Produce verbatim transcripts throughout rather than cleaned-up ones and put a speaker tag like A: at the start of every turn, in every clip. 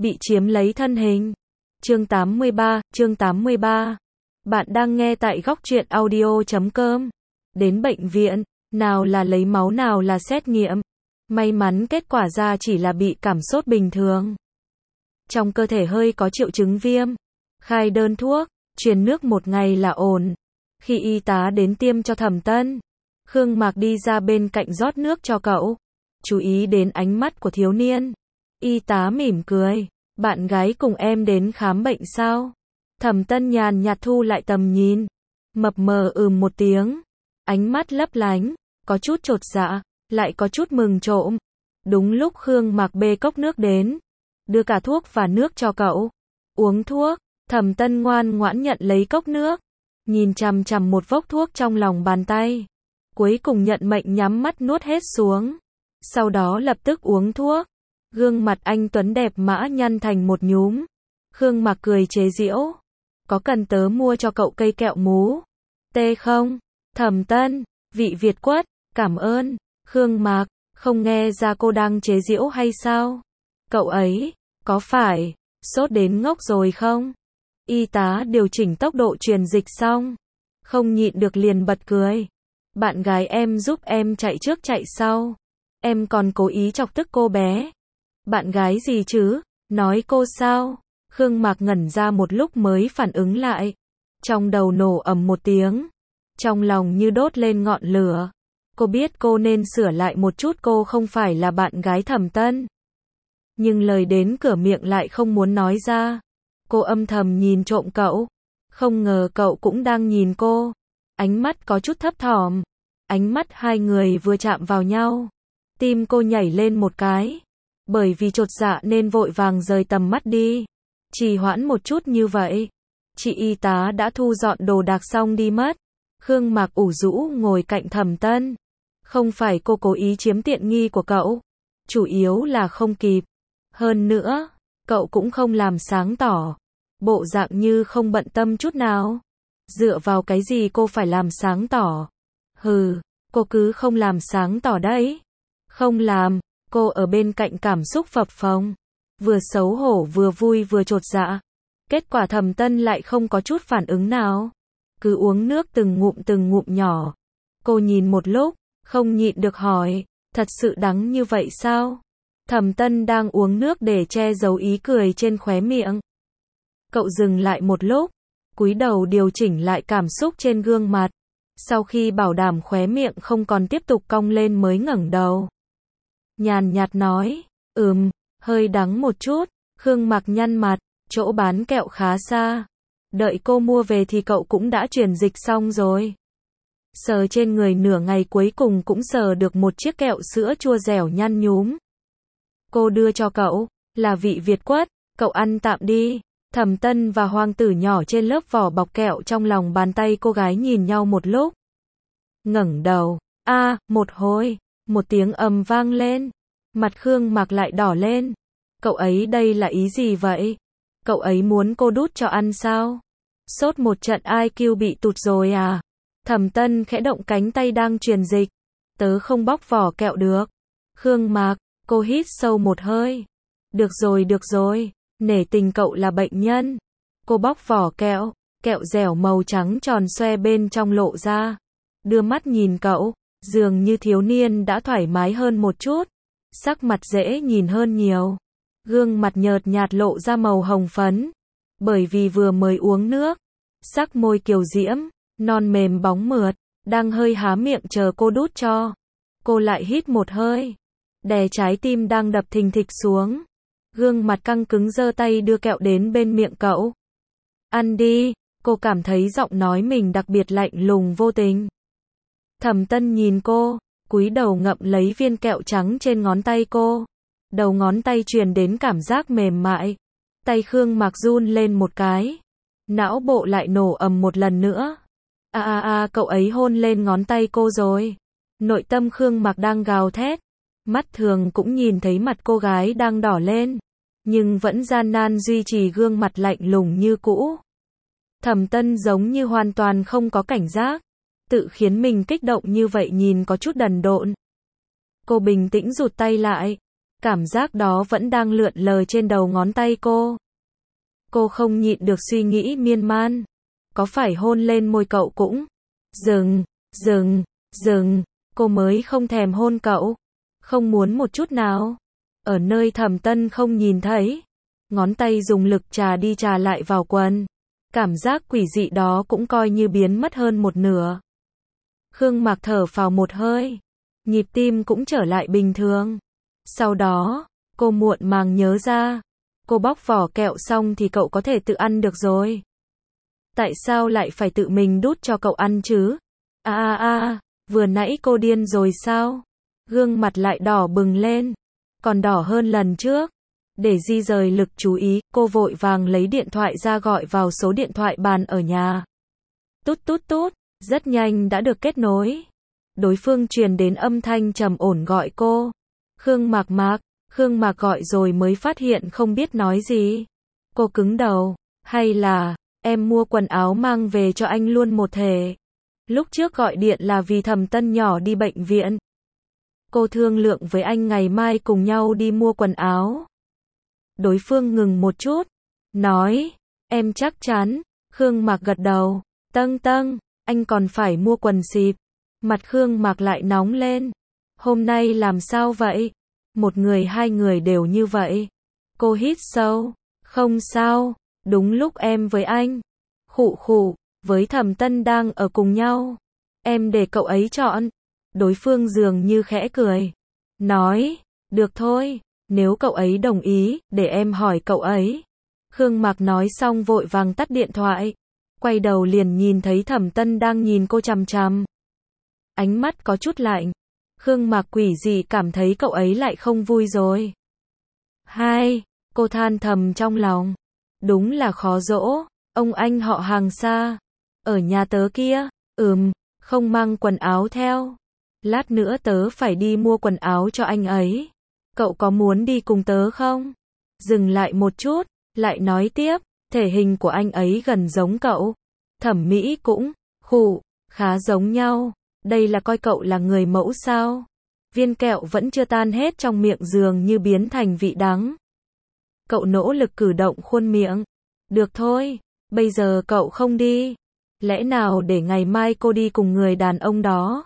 A: bị chiếm lấy thân hình. Chương tám mươi ba, chương tám mươi ba. Bạn đang nghe tại góc truyện audio chấm com. Đến bệnh viện, nào là lấy máu nào là xét nghiệm. May mắn kết quả ra chỉ là bị cảm sốt bình thường. Trong cơ thể hơi có triệu chứng viêm. Khai đơn thuốc, truyền nước một ngày là ổn. Khi y tá đến tiêm cho Thẩm Tân, Khương Mạc đi ra bên cạnh rót nước cho cậu. Chú ý đến ánh mắt của thiếu niên. Y tá mỉm cười. Bạn gái cùng em đến khám bệnh sao? Thẩm Tân nhàn nhạt thu lại tầm nhìn. Mập mờ ừm một tiếng. Ánh mắt lấp lánh. Có chút chột dạ. Lại có chút mừng trộm. Đúng lúc Khương Mạc bê cốc nước đến. Đưa cả thuốc và nước cho cậu. Uống thuốc. Thẩm Tân ngoan ngoãn nhận lấy cốc nước. Nhìn chằm chằm một vốc thuốc trong lòng bàn tay. Cuối cùng nhận mệnh nhắm mắt nuốt hết xuống. Sau đó lập tức uống thuốc. Gương mặt anh Tuấn đẹp mã nhăn thành một nhúm. Khương Mạc cười chế giễu. Có cần tớ mua cho cậu cây kẹo mú? Tê không? Thẩm Tân, vị Việt quất, cảm ơn. Khương Mạc, không nghe ra cô đang chế giễu hay sao? Cậu ấy, có phải, sốt đến ngốc rồi không? Y tá điều chỉnh tốc độ truyền dịch xong. Không nhịn được liền bật cười. Bạn gái em giúp em chạy trước chạy sau. Em còn cố ý chọc tức cô bé. Bạn gái gì chứ? Nói cô sao? Khương Mạc ngẩn ra một lúc mới phản ứng lại. Trong đầu nổ ầm một tiếng. Trong lòng như đốt lên ngọn lửa. Cô biết cô nên sửa lại một chút, cô không phải là bạn gái Thẩm Tân. Nhưng lời đến cửa miệng lại không muốn nói ra. Cô âm thầm nhìn trộm cậu. Không ngờ cậu cũng đang nhìn cô. Ánh mắt có chút thấp thỏm. Ánh mắt hai người vừa chạm vào nhau. Tim cô nhảy lên một cái. Bởi vì chột dạ nên vội vàng rời tầm mắt đi. Trì hoãn một chút như vậy. Chị y tá đã thu dọn đồ đạc xong đi mất. Khương Mạc ủ rũ ngồi cạnh Thẩm Tân. Không phải cô cố ý chiếm tiện nghi của cậu. Chủ yếu là không kịp. Hơn nữa, cậu cũng không làm sáng tỏ. Bộ dạng như không bận tâm chút nào. Dựa vào cái gì cô phải làm sáng tỏ? Hừ, cô cứ không làm sáng tỏ đấy. Không làm, cô ở bên cạnh cảm xúc phập phồng. Vừa xấu hổ vừa vui vừa chột dạ. Kết quả Thẩm Tân lại không có chút phản ứng nào. Cứ uống nước từng ngụm từng ngụm nhỏ. Cô nhìn một lúc, không nhịn được hỏi, thật sự đắng như vậy sao? Thẩm Tân đang uống nước để che giấu ý cười trên khóe miệng. Cậu dừng lại một lúc, cúi đầu điều chỉnh lại cảm xúc trên gương mặt. Sau khi bảo đảm khóe miệng không còn tiếp tục cong lên mới ngẩng đầu. Nhàn nhạt nói, ừm, hơi đắng một chút. Khương Mạc nhăn mặt, chỗ bán kẹo khá xa. Đợi cô mua về thì cậu cũng đã truyền dịch xong rồi. Sờ trên người nửa ngày cuối cùng cũng sờ được một chiếc kẹo sữa chua dẻo nhăn nhúm. Cô đưa cho cậu, là vị Việt quất, cậu ăn tạm đi. Thẩm Tân và hoàng tử nhỏ trên lớp vỏ bọc kẹo trong lòng bàn tay cô gái nhìn nhau một lúc. Ngẩng đầu, a, à, một hồi, một tiếng ầm vang lên. Mặt Khương Mạc lại đỏ lên. Cậu ấy đây là ý gì vậy? Cậu ấy muốn cô đút cho ăn sao? Sốt một trận i kiu bị tụt rồi à? Thẩm Tân khẽ động cánh tay đang truyền dịch. Tớ không bóc vỏ kẹo được. Khương Mạc, cô hít sâu một hơi. Được rồi được rồi, nể tình cậu là bệnh nhân. Cô bóc vỏ kẹo, kẹo dẻo màu trắng tròn xoe bên trong lộ ra. Đưa mắt nhìn cậu, dường như thiếu niên đã thoải mái hơn một chút. Sắc mặt dễ nhìn hơn nhiều. Gương mặt nhợt nhạt lộ ra màu hồng phấn. Bởi vì vừa mới uống nước. Sắc môi kiều diễm, non mềm bóng mượt, đang hơi há miệng chờ cô đút cho. Cô lại hít một hơi. Đè trái tim đang đập thình thịch xuống. Gương mặt căng cứng giơ tay đưa kẹo đến bên miệng cậu. Ăn đi, cô cảm thấy giọng nói mình đặc biệt lạnh lùng vô tình. Thẩm Tân nhìn cô, cúi đầu ngậm lấy viên kẹo trắng trên ngón tay cô. Đầu ngón tay truyền đến cảm giác mềm mại. Tay Khương Mạc run lên một cái. Não bộ lại nổ ầm một lần nữa. A a a, cậu ấy hôn lên ngón tay cô rồi. Nội tâm Khương Mạc đang gào thét. Mắt thường cũng nhìn thấy mặt cô gái đang đỏ lên. Nhưng vẫn gian nan duy trì gương mặt lạnh lùng như cũ. Thẩm Tân giống như hoàn toàn không có cảnh giác. Tự khiến mình kích động như vậy nhìn có chút đần độn. Cô bình tĩnh rụt tay lại. Cảm giác đó vẫn đang lượn lờ trên đầu ngón tay cô. Cô không nhịn được suy nghĩ miên man. Có phải hôn lên môi cậu cũng? Dừng, dừng, dừng, cô mới không thèm hôn cậu. Không muốn một chút nào. Ở nơi Thẩm Tân không nhìn thấy. Ngón tay dùng lực trà đi trà lại vào quần. Cảm giác quỷ dị đó cũng coi như biến mất hơn một nửa. Khương Mạc thở phào một hơi. Nhịp tim cũng trở lại bình thường. Sau đó, cô muộn màng nhớ ra. Cô bóc vỏ kẹo xong thì cậu có thể tự ăn được rồi. Tại sao lại phải tự mình đút cho cậu ăn chứ? À à à, vừa nãy cô điên rồi sao? Gương mặt lại đỏ bừng lên. Còn đỏ hơn lần trước. Để di rời lực chú ý, cô vội vàng lấy điện thoại ra gọi vào số điện thoại bàn ở nhà. Tút tút tút, rất nhanh đã được kết nối. Đối phương truyền đến âm thanh trầm ổn gọi cô. Khương Mạc Mạc, Khương Mạc gọi rồi mới phát hiện không biết nói gì. Cô cứng đầu, hay là, em mua quần áo mang về cho anh luôn một thể. Lúc trước gọi điện là vì Thẩm Tân nhỏ đi bệnh viện. Cô thương lượng với anh ngày mai cùng nhau đi mua quần áo. Đối phương ngừng một chút, nói, em chắc chắn. Khương Mạc gật đầu, tâng tâng, anh còn phải mua quần xịp. Mặt Khương Mạc lại nóng lên. Hôm nay làm sao vậy? Một người hai người đều như vậy. Cô hít sâu, không sao, đúng lúc em với anh. Khụ khụ, với Thẩm Tân đang ở cùng nhau. Em để cậu ấy chọn. Đối phương dường như khẽ cười. Nói, được thôi, nếu cậu ấy đồng ý, để em hỏi cậu ấy. Khương Mạc nói xong vội vàng tắt điện thoại. Quay đầu liền nhìn thấy Thẩm Tân đang nhìn cô chằm chằm. Ánh mắt có chút lạnh. Khương Mạc quỷ dị cảm thấy cậu ấy lại không vui rồi. Hai, cô than thầm trong lòng. Đúng là khó dỗ, ông anh họ hàng xa. Ở nhà tớ kia, ừm, không mang quần áo theo. Lát nữa tớ phải đi mua quần áo cho anh ấy. Cậu có muốn đi cùng tớ không? Dừng lại một chút, lại nói tiếp, thể hình của anh ấy gần giống cậu. Thẩm mỹ cũng, khụ, khá giống nhau. Đây là coi cậu là người mẫu sao? Viên kẹo vẫn chưa tan hết trong miệng dường như biến thành vị đắng. Cậu nỗ lực cử động khuôn miệng. Được thôi, bây giờ cậu không đi. Lẽ nào để ngày mai cô đi cùng người đàn ông đó?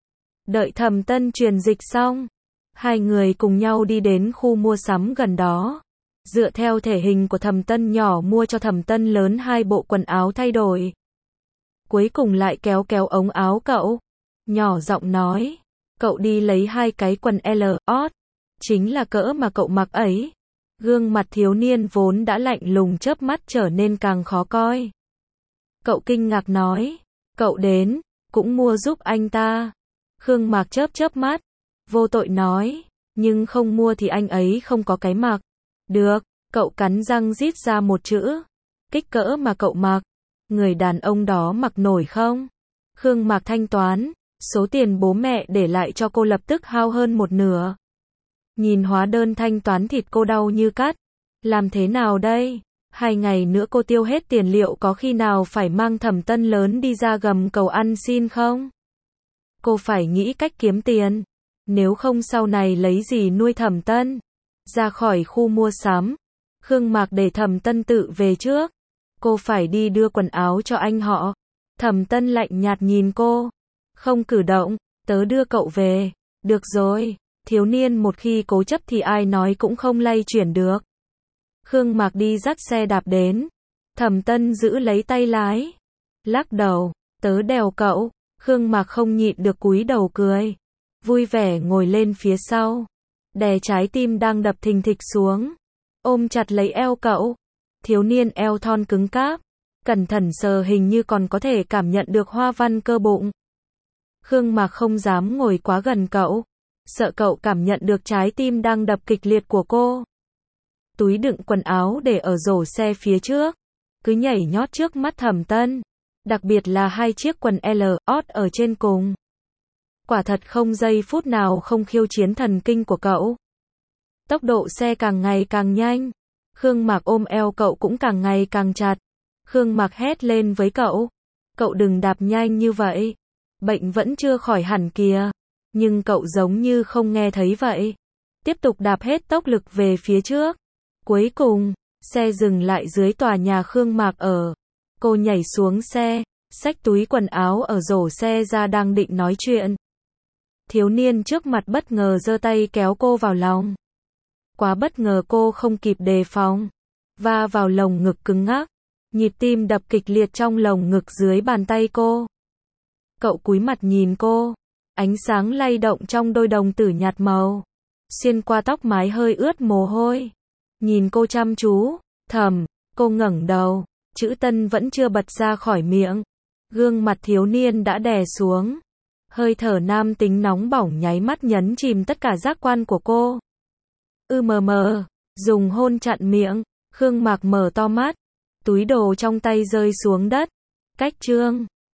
A: Đợi Thẩm Tân truyền dịch xong, hai người cùng nhau đi đến khu mua sắm gần đó. Dựa theo thể hình của Thẩm Tân nhỏ mua cho Thẩm Tân lớn hai bộ quần áo thay đổi. Cuối cùng lại kéo kéo ống áo cậu. Nhỏ giọng nói, cậu đi lấy hai cái quần L, ót. Chính là cỡ mà cậu mặc ấy. Gương mặt thiếu niên vốn đã lạnh lùng chớp mắt trở nên càng khó coi. Cậu kinh ngạc nói, cậu đến, cũng mua giúp anh ta. Khương Mạc chớp chớp mắt, vô tội nói, nhưng không mua thì anh ấy không có cái mặc. Được, cậu cắn răng rít ra một chữ. Kích cỡ mà cậu mặc, người đàn ông đó mặc nổi không? Khương Mạc thanh toán, số tiền bố mẹ để lại cho cô lập tức hao hơn một nửa. Nhìn hóa đơn thanh toán thịt cô đau như cắt. Làm thế nào đây? Hai ngày nữa cô tiêu hết tiền liệu có khi nào phải mang Thẩm Tân lớn đi ra gầm cầu ăn xin không? Cô phải nghĩ cách kiếm tiền. Nếu không sau này lấy gì nuôi Thẩm Tân? Ra khỏi khu mua sắm. Khương Mạc để Thẩm Tân tự về trước. Cô phải đi đưa quần áo cho anh họ. Thẩm Tân lạnh nhạt nhìn cô. Không cử động, tớ đưa cậu về. Được rồi, thiếu niên một khi cố chấp thì ai nói cũng không lay chuyển được. Khương Mạc đi dắt xe đạp đến. Thẩm Tân giữ lấy tay lái. Lắc đầu, tớ đèo cậu. Khương Mạc không nhịn được cúi đầu cười. Vui vẻ ngồi lên phía sau. Đè trái tim đang đập thình thịch xuống. Ôm chặt lấy eo cậu. Thiếu niên eo thon cứng cáp. Cẩn thận sờ hình như còn có thể cảm nhận được hoa văn cơ bụng. Khương Mạc không dám ngồi quá gần cậu. Sợ cậu cảm nhận được trái tim đang đập kịch liệt của cô. Túi đựng quần áo để ở rổ xe phía trước. Cứ nhảy nhót trước mắt Thẩm Tân. Đặc biệt là hai chiếc quần L, ót ở trên cùng. Quả thật không giây phút nào không khiêu chiến thần kinh của cậu. Tốc độ xe càng ngày càng nhanh. Khương Mạc ôm eo cậu cũng càng ngày càng chặt. Khương Mạc hét lên với cậu. Cậu đừng đạp nhanh như vậy. Bệnh vẫn chưa khỏi hẳn kìa. Nhưng cậu giống như không nghe thấy vậy. tiếp tục đạp hết tốc lực về phía trước. Cuối cùng, xe dừng lại dưới tòa nhà Khương Mạc ở. Cô nhảy xuống xe, xách túi quần áo ở rổ xe ra đang định nói chuyện. Thiếu niên trước mặt bất ngờ giơ tay kéo cô vào lòng. Quá bất ngờ cô không kịp đề phòng, va vào lồng ngực cứng ngắc, nhịp tim đập kịch liệt trong lồng ngực dưới bàn tay cô. Cậu cúi mặt nhìn cô, ánh sáng lay động trong đôi đồng tử nhạt màu, xuyên qua tóc mái hơi ướt mồ hôi. Nhìn cô chăm chú, thầm, cô ngẩng đầu, chữ Tân vẫn chưa bật ra khỏi miệng. Gương mặt thiếu niên đã đè xuống. Hơi thở nam tính nóng bỏng nháy mắt nhấn chìm tất cả giác quan của cô. Ư mờ mờ, dùng hôn chặn miệng, Khương Mạc mở to mắt, túi đồ trong tay rơi xuống đất. Cách Trương